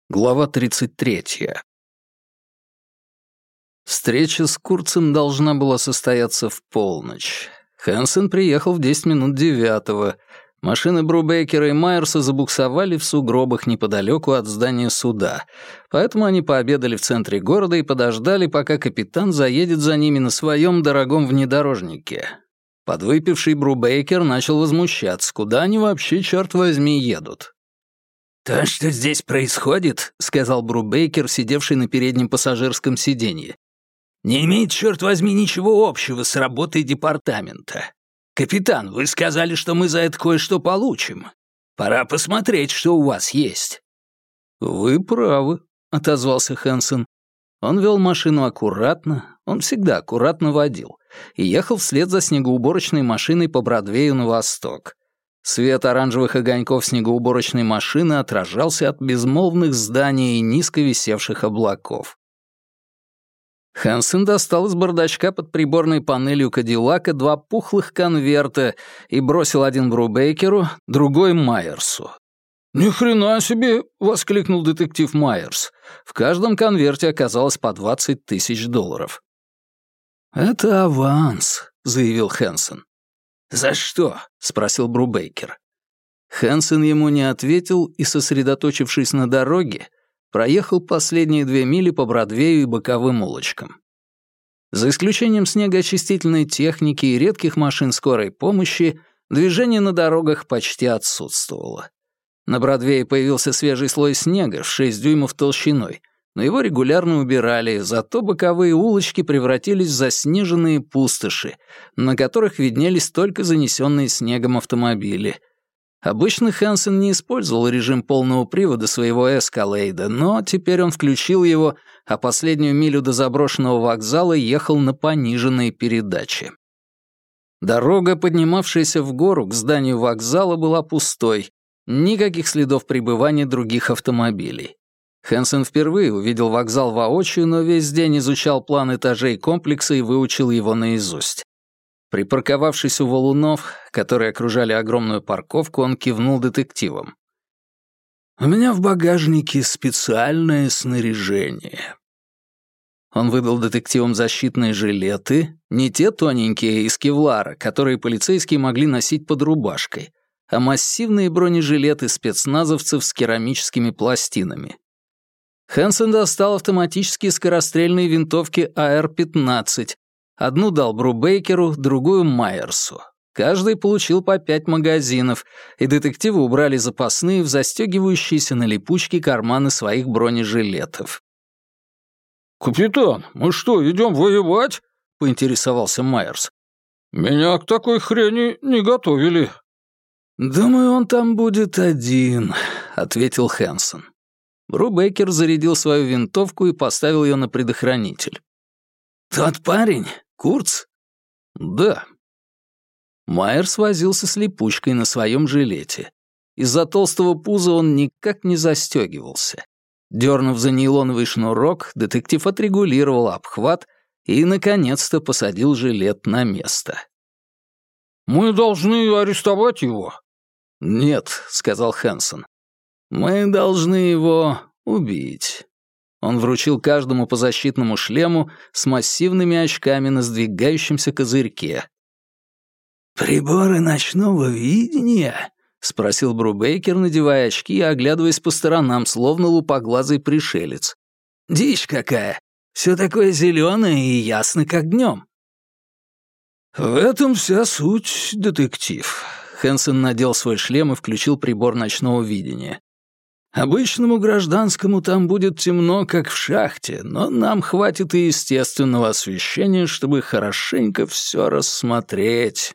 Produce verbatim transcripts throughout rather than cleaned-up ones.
Глава тридцать третья. Встреча с Курцем должна была состояться в полночь. Хэнсон приехал в десять минут девятого. Машины Брубейкера и Майерса забуксовали в сугробах неподалеку от здания суда, поэтому они пообедали в центре города и подождали, пока капитан заедет за ними на своем дорогом внедорожнике. Подвыпивший Брубейкер начал возмущаться, куда они вообще, черт возьми, едут. «То, что здесь происходит, — сказал Брубейкер, сидевший на переднем пассажирском сиденье, — не имеет, черт возьми, ничего общего с работой департамента. Капитан, вы сказали, что мы за это кое-что получим. Пора посмотреть, что у вас есть». «Вы правы», — отозвался Хэнсон. Он вел машину аккуратно, он всегда аккуратно водил, и ехал вслед за снегоуборочной машиной по Бродвею на восток. Свет оранжевых огоньков снегоуборочной машины отражался от безмолвных зданий и низко висевших облаков. Хэнсон достал из бардачка под приборной панелью Кадиллака два пухлых конверта и бросил один Брубейкеру, другой Майерсу. «Ни хрена себе!» — воскликнул детектив Майерс. В каждом конверте оказалось по двадцать тысяч долларов. «Это аванс», — заявил Хэнсон. «За что?» — спросил Брубейкер. Хэнсон ему не ответил и, сосредоточившись на дороге, проехал последние две мили по Бродвею и боковым улочкам. За исключением снегоочистительной техники и редких машин скорой помощи, движение на дорогах почти отсутствовало. На Бродвее появился свежий слой снега в шесть дюймов толщиной, но его регулярно убирали, зато боковые улочки превратились в заснеженные пустоши, на которых виднелись только занесенные снегом автомобили. Обычно Хэнсон не использовал режим полного привода своего эскалейда, но теперь он включил его, а последнюю милю до заброшенного вокзала ехал на пониженной передаче. Дорога, поднимавшаяся в гору к зданию вокзала, была пустой, никаких следов пребывания других автомобилей. Хэнсон впервые увидел вокзал воочию, но весь день изучал план этажей комплекса и выучил его наизусть. Припарковавшись у валунов, которые окружали огромную парковку, он кивнул детективам. «У меня в багажнике специальное снаряжение». Он выдал детективам защитные жилеты, не те тоненькие из кевлара, которые полицейские могли носить под рубашкой, а массивные бронежилеты спецназовцев с керамическими пластинами. Хэнсон достал автоматические скорострельные винтовки А Р пятнадцать. Одну дал Брубейкеру, другую — Майерсу. Каждый получил по пять магазинов, и детективы убрали запасные в застегивающиеся на липучке карманы своих бронежилетов. «Капитан, мы что, идем воевать?» — поинтересовался Майерс. «Меня к такой хрени не готовили». «Думаю, он там будет один», — ответил Хэнсон. Брубейкер зарядил свою винтовку и поставил ее на предохранитель. «Тот парень? Курц?» «Да». Майерс возился с липучкой на своем жилете. Из-за толстого пуза он никак не застегивался. Дернув за нейлоновый шнурок, детектив отрегулировал обхват и, наконец-то, посадил жилет на место. «Мы должны арестовать его?» «Нет», — сказал Хэнсон. «Мы должны его убить». Он вручил каждому по защитному шлему с массивными очками на сдвигающемся козырьке. «Приборы ночного видения?» — спросил Брубейкер, надевая очки и оглядываясь по сторонам, словно лупоглазый пришелец. «Дичь какая! Все такое зеленое и ясно, как днем». «В этом вся суть, детектив». Хэнсон надел свой шлем и включил прибор ночного видения. «Обычному гражданскому там будет темно, как в шахте, но нам хватит и естественного освещения, чтобы хорошенько все рассмотреть».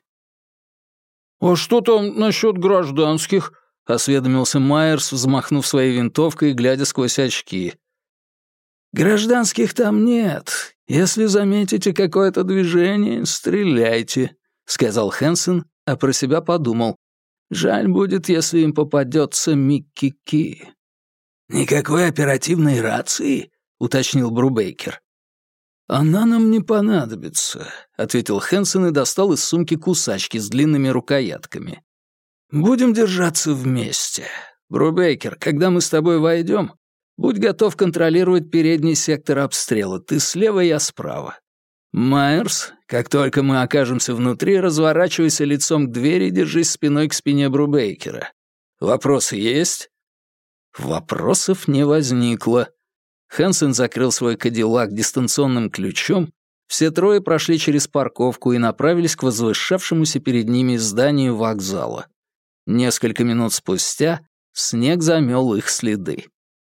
«А что там насчет гражданских?» — осведомился Майерс, взмахнув своей винтовкой и глядя сквозь очки. «Гражданских там нет. Если заметите какое-то движение, стреляйте», — сказал Хэнсон, а про себя подумал. «Жаль будет, если им попадется Микки Ки». «Никакой оперативной рации?» — уточнил Брубейкер. «Она нам не понадобится», — ответил Хэнсон и достал из сумки кусачки с длинными рукоятками. «Будем держаться вместе. Брубейкер, когда мы с тобой войдем, Будь готов контролировать передний сектор обстрела. Ты слева, я справа. Майерс, как только мы окажемся внутри, разворачивайся лицом к двери и держись спиной к спине Брубейкера. Вопросы есть?» Вопросов не возникло. Хэнсон закрыл свой кадиллак дистанционным ключом, все трое прошли через парковку и направились к возвышавшемуся перед ними зданию вокзала. Несколько минут спустя снег замел их следы.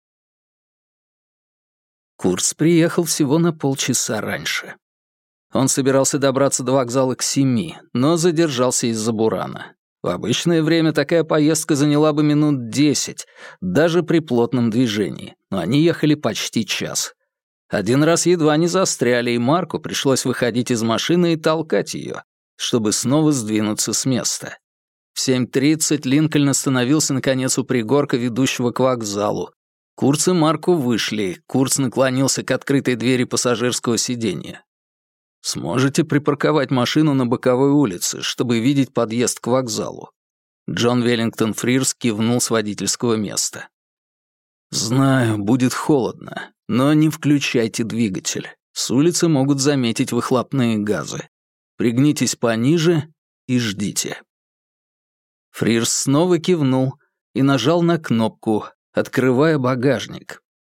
Курц приехал всего на полчаса раньше. Он собирался добраться до вокзала к семи, но задержался из-за бурана. В обычное время такая поездка заняла бы минут десять, даже при плотном движении, но они ехали почти час. Один раз едва не застряли, и Марку пришлось выходить из машины и толкать ее, чтобы снова сдвинуться с места. В семь тридцать Линкольн остановился наконец у пригорка, ведущего к вокзалу. Курц и Марку вышли, Курц наклонился к открытой двери пассажирского сиденья. «Сможете припарковать машину на боковой улице, чтобы видеть подъезд к вокзалу?» Джон Веллингтон Фрирс кивнул с водительского места. «Знаю, будет холодно, но не включайте двигатель. С улицы могут заметить выхлопные газы. Пригнитесь пониже и ждите». Фрирс снова кивнул и нажал на кнопку, открывая багажник.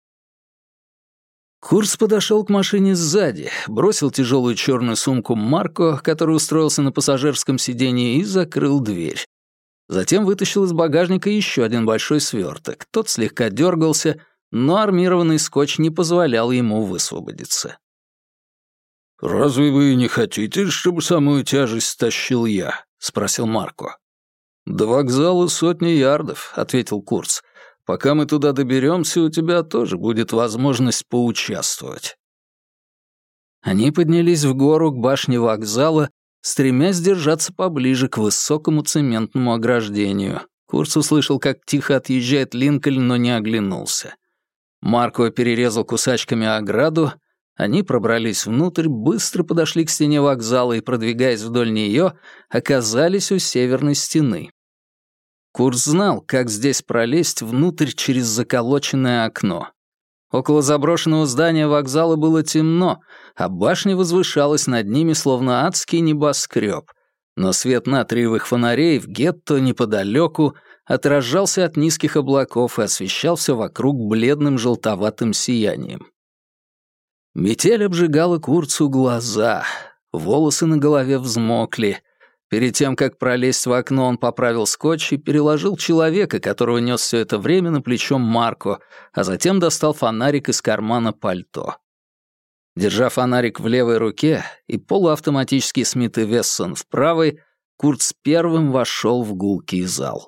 Курц подошел к машине сзади, бросил тяжелую черную сумку Марко, который устроился на пассажирском сиденье, и закрыл дверь. Затем вытащил из багажника еще один большой сверток. Тот слегка дергался, но армированный скотч не позволял ему высвободиться. «Разве вы не хотите, чтобы самую тяжесть стащил я?» — спросил Марко. «До вокзала сотни ярдов», — ответил Курц. «Пока мы туда доберемся, у тебя тоже будет возможность поучаствовать». Они поднялись в гору к башне вокзала, стремясь держаться поближе к высокому цементному ограждению. Курц услышал, как тихо отъезжает Линкольн, но не оглянулся. Марко перерезал кусачками ограду, они пробрались внутрь, быстро подошли к стене вокзала и, продвигаясь вдоль нее, оказались у северной стены. Курц знал, как здесь пролезть внутрь через заколоченное окно. Около заброшенного здания вокзала было темно, а башня возвышалась над ними, словно адский небоскреб. Но свет натриевых фонарей в гетто неподалеку отражался от низких облаков и освещал все вокруг бледным желтоватым сиянием. Метель обжигала Курцу глаза, волосы на голове взмокли. Перед тем, как пролезть в окно, он поправил скотч и переложил человека, которого нес все это время, на плечо Марко, а затем достал фонарик из кармана пальто. Держа фонарик в левой руке и полуавтоматический Смит и Вессон в правой, Курц первым вошел в гулкий зал.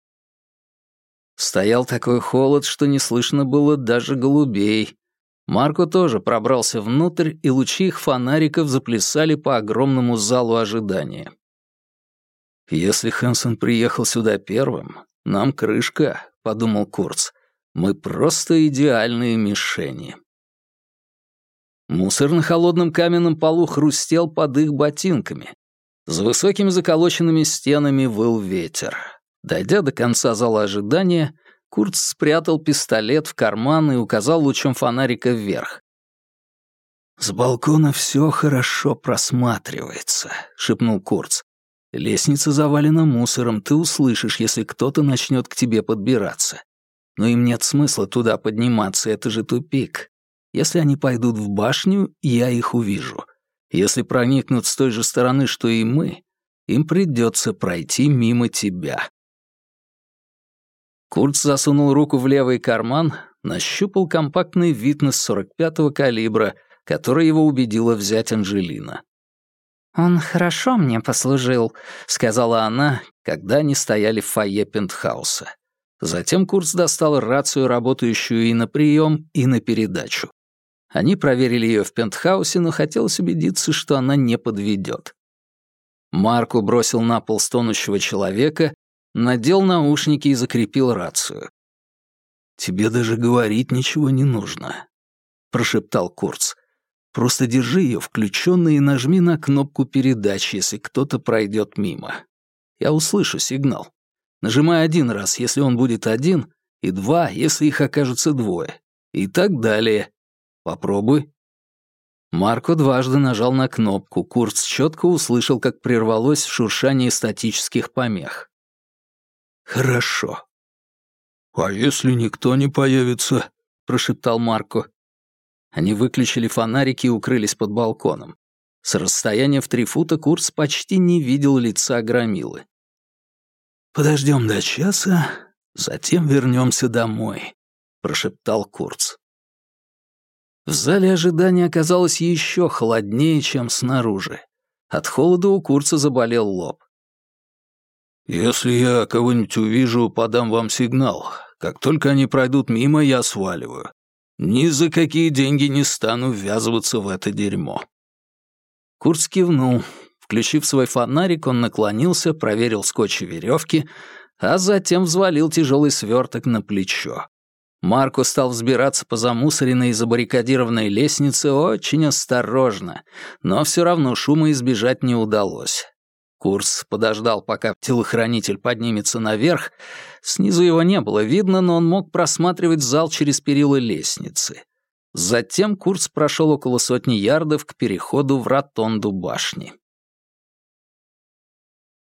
Стоял такой холод, что не слышно было даже голубей. Марко тоже пробрался внутрь, и лучи их фонариков заплясали по огромному залу ожидания. «Если Хэнсон приехал сюда первым, нам крышка», — подумал Курц. «Мы просто идеальные мишени». Мусор на холодном каменном полу хрустел под их ботинками. За высокими заколоченными стенами выл ветер. Дойдя до конца зала ожидания, Курц спрятал пистолет в карман и указал лучом фонарика вверх. «С балкона все хорошо просматривается», — шепнул Курц. «Лестница завалена мусором, ты услышишь, если кто-то начнет к тебе подбираться. Но им нет смысла туда подниматься, это же тупик. Если они пойдут в башню, я их увижу. Если проникнут с той же стороны, что и мы, им придется пройти мимо тебя». Курц засунул руку в левый карман, нащупал компактный Витнес сорок пятого калибра, который его убедила взять Анжелина. «Он хорошо мне послужил», — сказала она, когда они стояли в фойе пентхауса. Затем Курц достал рацию, работающую и на прием, и на передачу. Они проверили ее в пентхаусе, но хотелось убедиться, что она не подведет. Марко бросил на пол стонущего человека, надел наушники и закрепил рацию. «Тебе даже говорить ничего не нужно», — прошептал Курц. «Просто держи ее включенной и нажми на кнопку передач, если кто-то пройдет мимо. Я услышу сигнал. Нажимай один раз, если он будет один, И два, если их окажется двое. И так далее. Попробуй». Марко дважды нажал на кнопку. Курц четко услышал, как прервалось шуршание статических помех. «Хорошо». «А если никто не появится?» — прошептал Марко. Они выключили фонарики и укрылись под балконом. С расстояния в три фута Курц почти не видел лица громилы. «Подождем до часа, затем вернемся домой», — прошептал Курц. В зале ожидания оказалось еще холоднее, чем снаружи. От холода у Курца заболел лоб. «Если я кого-нибудь увижу, подам вам сигнал. Как только они пройдут мимо, я сваливаю. Ни за какие деньги не стану ввязываться в это дерьмо». Курц кивнул. Включив свой фонарик, он наклонился, проверил скотч и веревки, а затем взвалил тяжелый сверток на плечо. Марко стал взбираться по замусоренной и забаррикадированной лестнице очень осторожно, но все равно шума избежать не удалось. Курц подождал, пока телохранитель поднимется наверх. Снизу его не было видно, но он мог просматривать зал через перила лестницы. Затем Курц прошел около сотни ярдов к переходу в ротонду башни.